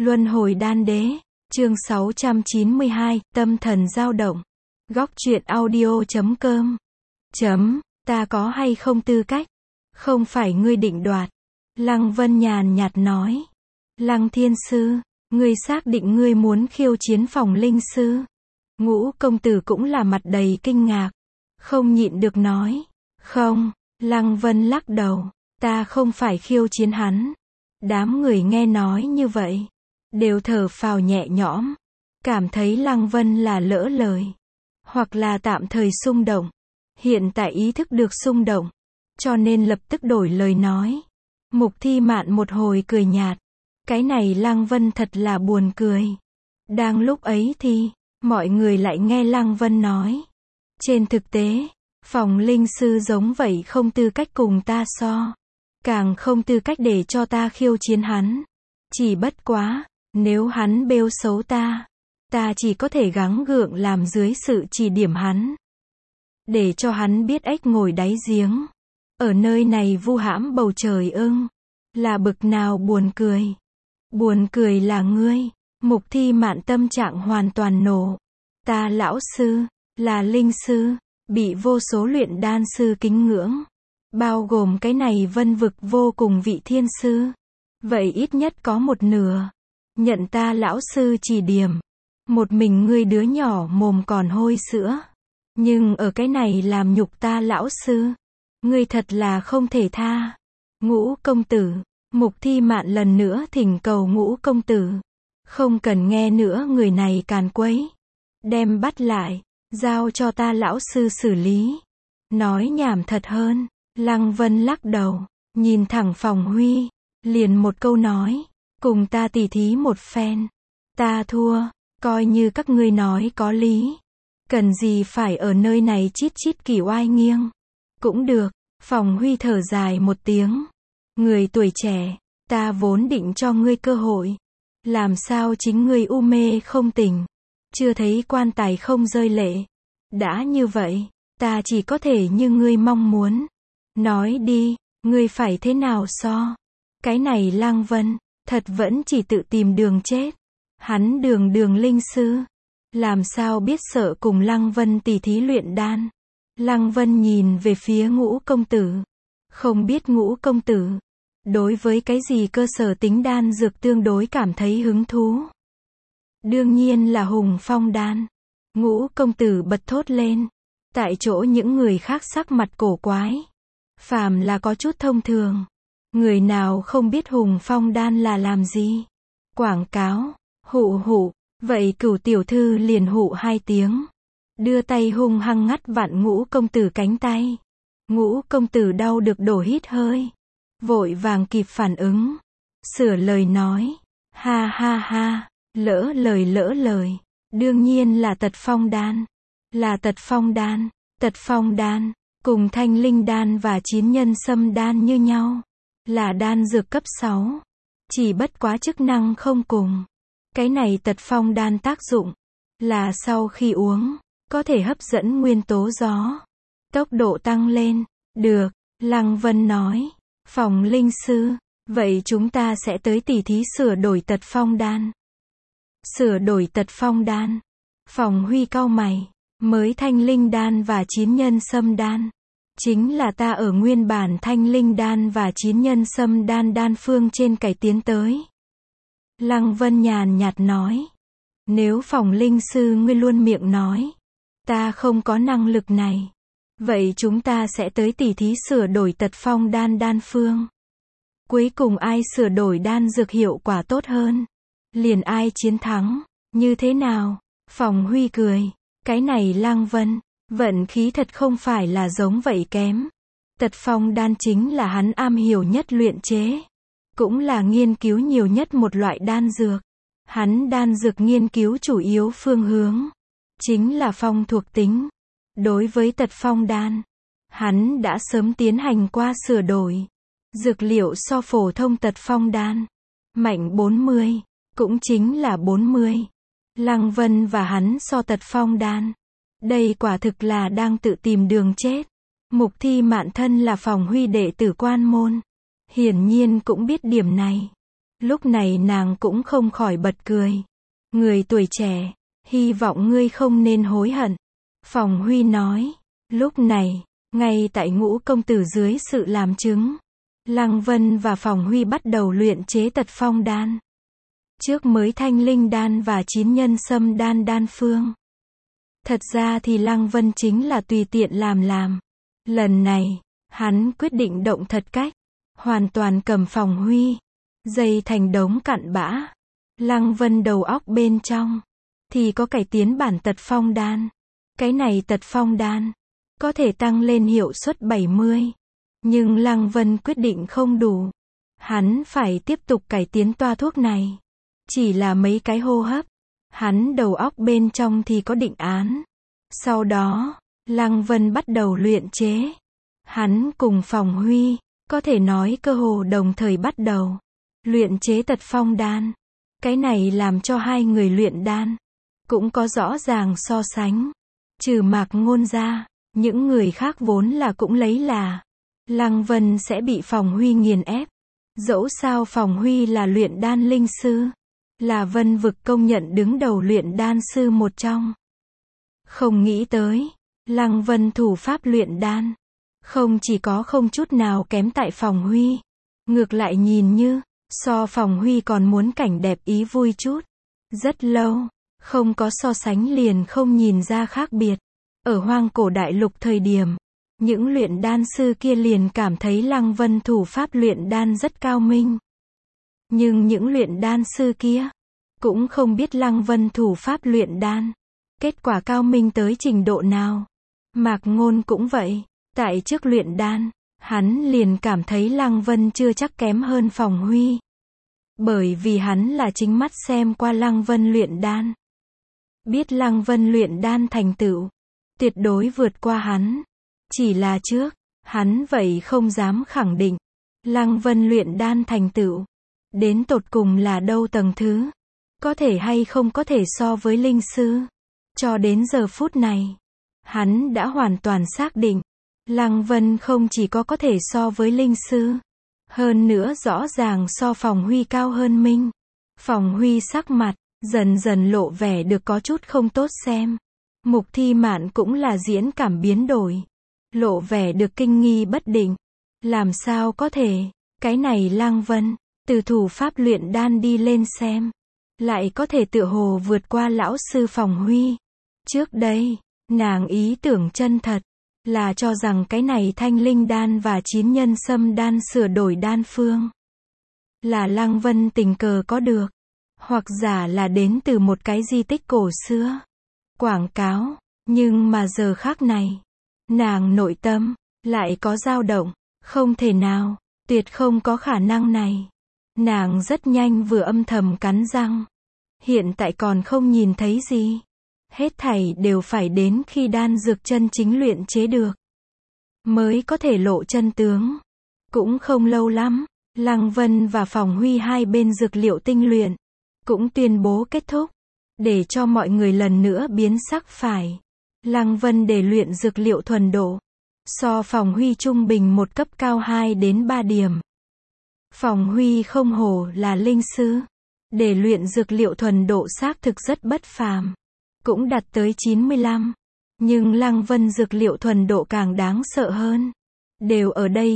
Luân hồi đan đế, chương 692, tâm thần dao động. Góc truyện audio.com. Ta có hay không tư cách? Không phải ngươi định đoạt. Lăng Vân nhàn nhạt nói. Lăng thiên sư, ngươi xác định ngươi muốn khiêu chiến Phòng Linh sư? Ngũ công tử cũng là mặt đầy kinh ngạc. Không nhịn được nói. Không, Lăng Vân lắc đầu. Ta không phải khiêu chiến hắn. Đám người nghe nói như vậy, đều thở phào nhẹ nhõm. Cảm thấy Lăng Vân là lỡ lời. Hoặc là tạm thời xung động. Hiện tại ý thức được xung động. Cho nên lập tức đổi lời nói. Mục Thi Mạn một hồi cười nhạt. Cái này Lăng Vân thật là buồn cười. Đang lúc ấy thì, mọi người lại nghe Lăng Vân nói. Trên thực tế, Phòng Linh sư giống vậy không tư cách cùng ta so. Càng không tư cách để cho ta khiêu chiến hắn. Chỉ bất quá, nếu hắn bêu xấu ta chỉ có thể gắng gượng làm dưới sự chỉ điểm hắn. Để cho hắn biết ếch ngồi đáy giếng. Ở nơi này vu hãm bầu trời ưng. Là bực nào buồn cười. Buồn cười là ngươi. Mục Thi Mạn tâm trạng hoàn toàn nổ. Ta lão sư, là linh sư, bị vô số luyện đan sư kính ngưỡng. Bao gồm cái này vân vực vô cùng vị thiên sư. Vậy ít nhất có một nửa. Nhận ta lão sư chỉ điểm. Một mình ngươi đứa nhỏ mồm còn hôi sữa. Nhưng ở cái này làm nhục ta lão sư. Ngươi thật là không thể tha. Ngũ công tử. Mục Thi Mạn lần nữa thỉnh cầu Ngũ công tử. Không cần nghe nữa người này càn quấy. Đem bắt lại. Giao cho ta lão sư xử lý. Nói nhảm thật hơn. Lăng Vân lắc đầu. Nhìn thẳng Phòng Huy. Liền một câu nói. Cùng ta tỉ thí một phen. Ta thua. Coi như các ngươi nói có lý. Cần gì phải ở nơi này chít chít kỷ oai nghiêng. Cũng được. Phòng Huy thở dài một tiếng. Người tuổi trẻ. Ta vốn định cho ngươi cơ hội. Làm sao chính ngươi u mê không tỉnh. Chưa thấy quan tài không rơi lệ. Đã như vậy. Ta chỉ có thể như ngươi mong muốn. Nói đi. Ngươi phải thế nào so. Cái này Lăng Vân. Thật vẫn chỉ tự tìm đường chết. Hắn đường linh sư. Làm sao biết sợ cùng Lăng Vân tỉ thí luyện đan. Lăng Vân nhìn về phía Ngũ công tử. Không biết Ngũ công tử. Đối với cái gì cơ sở tính đan dược tương đối cảm thấy hứng thú. Đương nhiên là Hùng Phong đan. Ngũ công tử bật thốt lên. Tại chỗ những người khác sắc mặt cổ quái. Phàm là có chút thông thường. Người nào không biết Hùng Phong đan là làm gì. Quảng cáo. Hụ. Vậy Cửu tiểu thư liền hụ 2 tiếng. Đưa tay hung hăng ngắt vặn Ngũ công tử cánh tay. Ngũ công tử đau được đổ hít hơi. Vội vàng kịp phản ứng. Sửa lời nói. Ha. Lỡ lời. Đương nhiên là Tật Phong đan. Là Tật Phong đan. Tật Phong đan. Cùng Thanh Linh đan và Chín Nhân Sâm đan như nhau. Là đan dược cấp 6. Chỉ bất quá chức năng không cùng. Cái này Tật Phong đan tác dụng. Là sau khi uống. Có thể hấp dẫn nguyên tố gió. Tốc độ tăng lên. Được. Lăng Vân nói. Phòng Linh sư. Vậy chúng ta sẽ tới tỉ thí sửa đổi Tật Phong đan. Sửa đổi Tật Phong đan. Phòng Huy cau mày. Mới Thanh Linh đan và Chín Nhân Sâm đan. Chính là ta ở nguyên bản Thanh Linh đan và Chín Nhân Sâm đan đan phương trên cải tiến tới. Lăng Vân nhàn nhạt nói. Nếu Phòng Linh sư ngươi luôn miệng nói. Ta không có năng lực này. Vậy chúng ta sẽ tới tỉ thí sửa đổi Tật Phong đan đan phương. Cuối cùng ai sửa đổi đan dược hiệu quả tốt hơn. Liền ai chiến thắng. Như thế nào? Phòng Huy cười. Cái này Lăng Vân. Vận khí thật không phải là giống vậy kém. Tật Phong đan chính là hắn am hiểu nhất luyện chế. Cũng là nghiên cứu nhiều nhất một loại đan dược. Hắn đan dược nghiên cứu chủ yếu phương hướng. Chính là phong thuộc tính. Đối với Tật Phong đan. Hắn đã sớm tiến hành qua sửa đổi. Dược liệu so phổ thông Tật Phong đan. Mạnh 40. Cũng chính là 40. Lăng Vân và hắn so Tật Phong đan. Đây quả thực là đang tự tìm đường chết. Mục Thi Mạn thân là Phòng Huy đệ tử quan môn. Hiển nhiên cũng biết điểm này. Lúc này nàng cũng không khỏi bật cười. Người tuổi trẻ, hy vọng ngươi không nên hối hận. Phòng Huy nói. Lúc này, ngay tại Ngũ công tử dưới sự làm chứng, Lăng Vân và Phòng Huy bắt đầu luyện chế Tật Phong đan. Trước mới Thanh Linh đan và 9 nhân sâm đan đan phương. Thật ra thì Lăng Vân chính là tùy tiện làm. Lần này, hắn quyết định động thật cách, hoàn toàn cầm Phòng Huy, dây thành đống cặn bã. Lăng Vân đầu óc bên trong, thì có cải tiến bản Tật Phong đan. Cái này Tật Phong đan, có thể tăng lên hiệu suất 70. Nhưng Lăng Vân quyết định không đủ. Hắn phải tiếp tục cải tiến toa thuốc này. Chỉ là mấy cái hô hấp, hắn đầu óc bên trong thì có định án. Sau đó, Lăng Vân bắt đầu luyện chế. Hắn cùng Phòng Huy, có thể nói cơ hồ đồng thời bắt đầu luyện chế Tật Phong đan. Cái này làm cho hai người luyện đan cũng có rõ ràng so sánh. Trừ Mạc Ngôn ra, những người khác vốn là cũng lấy là Lăng Vân sẽ bị Phòng Huy nghiền ép. Dẫu sao Phòng Huy là luyện đan linh sư, là Vân vực công nhận đứng đầu luyện đan sư một trong. Không nghĩ tới, Lăng Vân thủ pháp luyện đan, không chỉ có không chút nào kém tại Phòng Huy. Ngược lại nhìn như, so Phòng Huy còn muốn cảnh đẹp ý vui chút. Rất lâu, không có so sánh liền không nhìn ra khác biệt. Ở Hoang Cổ Đại Lục thời điểm, những luyện đan sư kia liền cảm thấy Lăng Vân thủ pháp luyện đan rất cao minh. Nhưng những luyện đan sư kia, cũng không biết Lăng Vân thủ pháp luyện đan, kết quả cao minh tới trình độ nào. Mạc Ngôn cũng vậy, tại trước luyện đan, hắn liền cảm thấy Lăng Vân chưa chắc kém hơn Phòng Huy. Bởi vì hắn là chính mắt xem qua Lăng Vân luyện đan. Biết Lăng Vân luyện đan thành tựu, tuyệt đối vượt qua hắn. Chỉ là trước, hắn vậy không dám khẳng định. Lăng Vân luyện đan thành tựu, đến tột cùng là đâu tầng thứ. Có thể hay không có thể so với linh sư. Cho đến giờ phút này, hắn đã hoàn toàn xác định. Lăng Vân không chỉ có thể so với linh sư. Hơn nữa rõ ràng so Phòng Huy cao hơn minh. Phòng Huy sắc mặt, dần dần lộ vẻ được có chút không tốt xem. Mục Thi Mạn cũng là diễn cảm biến đổi. Lộ vẻ được kinh nghi bất định. Làm sao có thể, cái này Lăng Vân, từ thủ pháp luyện đan đi lên xem, lại có thể tựa hồ vượt qua lão sư Phòng Huy. Trước đây, nàng ý tưởng chân thật, là cho rằng cái này Thanh Linh đan và 9 nhân sâm đan sửa đổi đan phương. Là Lăng Vân tình cờ có được. Hoặc giả là đến từ một cái di tích cổ xưa. Quảng cáo. Nhưng mà giờ khác này, nàng nội tâm, lại có dao động. Không thể nào, tuyệt không có khả năng này. Nàng rất nhanh vừa âm thầm cắn răng. Hiện tại còn không nhìn thấy gì. Hết thảy đều phải đến khi đan dược chân chính luyện chế được, mới có thể lộ chân tướng. Cũng không lâu lắm, Lăng Vân và Phòng Huy hai bên dược liệu tinh luyện, cũng tuyên bố kết thúc. Để cho mọi người lần nữa biến sắc phải. Lăng Vân để luyện dược liệu thuần độ, so Phòng Huy trung bình một cấp cao 2 đến 3 điểm. Phòng Huy không hổ là linh sư. Để luyện dược liệu thuần độ xác thực rất bất phàm. Cũng đạt tới 95. Nhưng Lăng Vân dược liệu thuần độ càng đáng sợ hơn. Đều ở đây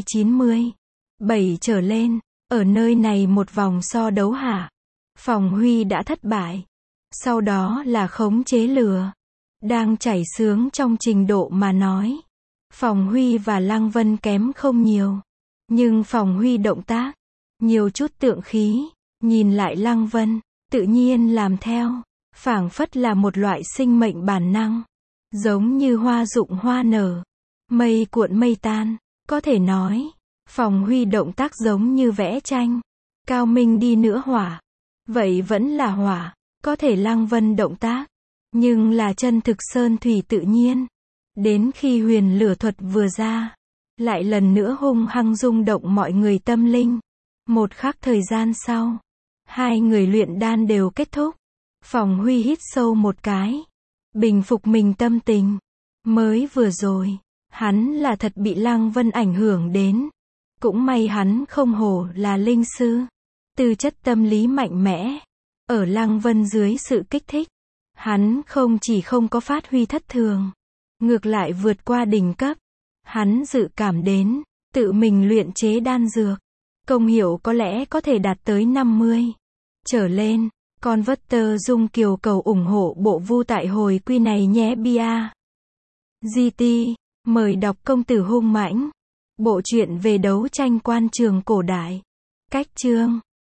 97 trở lên. Ở nơi này một vòng so đấu hạ, Phòng Huy đã thất bại. Sau đó là khống chế lửa. Đang chảy xướng trong trình độ mà nói. Phòng Huy và Lăng Vân kém không nhiều. Nhưng Phòng Huy động tác, nhiều chút tượng khí. Nhìn lại Lăng Vân, tự nhiên làm theo. Phảng phất là một loại sinh mệnh bản năng. Giống như hoa rụng hoa nở, mây cuộn mây tan. Có thể nói, Phòng Huy động tác giống như vẽ tranh. Cao minh đi nữa hỏa, vậy vẫn là hỏa. Có thể Lăng Vân động tác, nhưng là chân thực sơn thủy tự nhiên. Đến khi huyền lửa thuật vừa ra, lại lần nữa hung hăng rung động mọi người tâm linh. Một khắc thời gian sau, hai người luyện đan đều kết thúc. Phòng Huy hít sâu một cái, bình phục mình tâm tình. Mới vừa rồi, hắn là thật bị Lăng Vân ảnh hưởng đến. Cũng may hắn không hổ là linh sư. Tư chất tâm lý mạnh mẽ. Ở Lăng Vân dưới sự kích thích, hắn không chỉ không có phát huy thất thường, ngược lại vượt qua đỉnh cấp. Hắn dự cảm đến, tự mình luyện chế đan dược, công hiệu có lẽ có thể đạt tới 50 trở lên. Converter Dung Kiều cầu ủng hộ bộ vu tại hồi quy này nhé bia. GT, mời đọc Công tử hung mãnh. Bộ truyện về đấu tranh quan trường cổ đại. Cách chương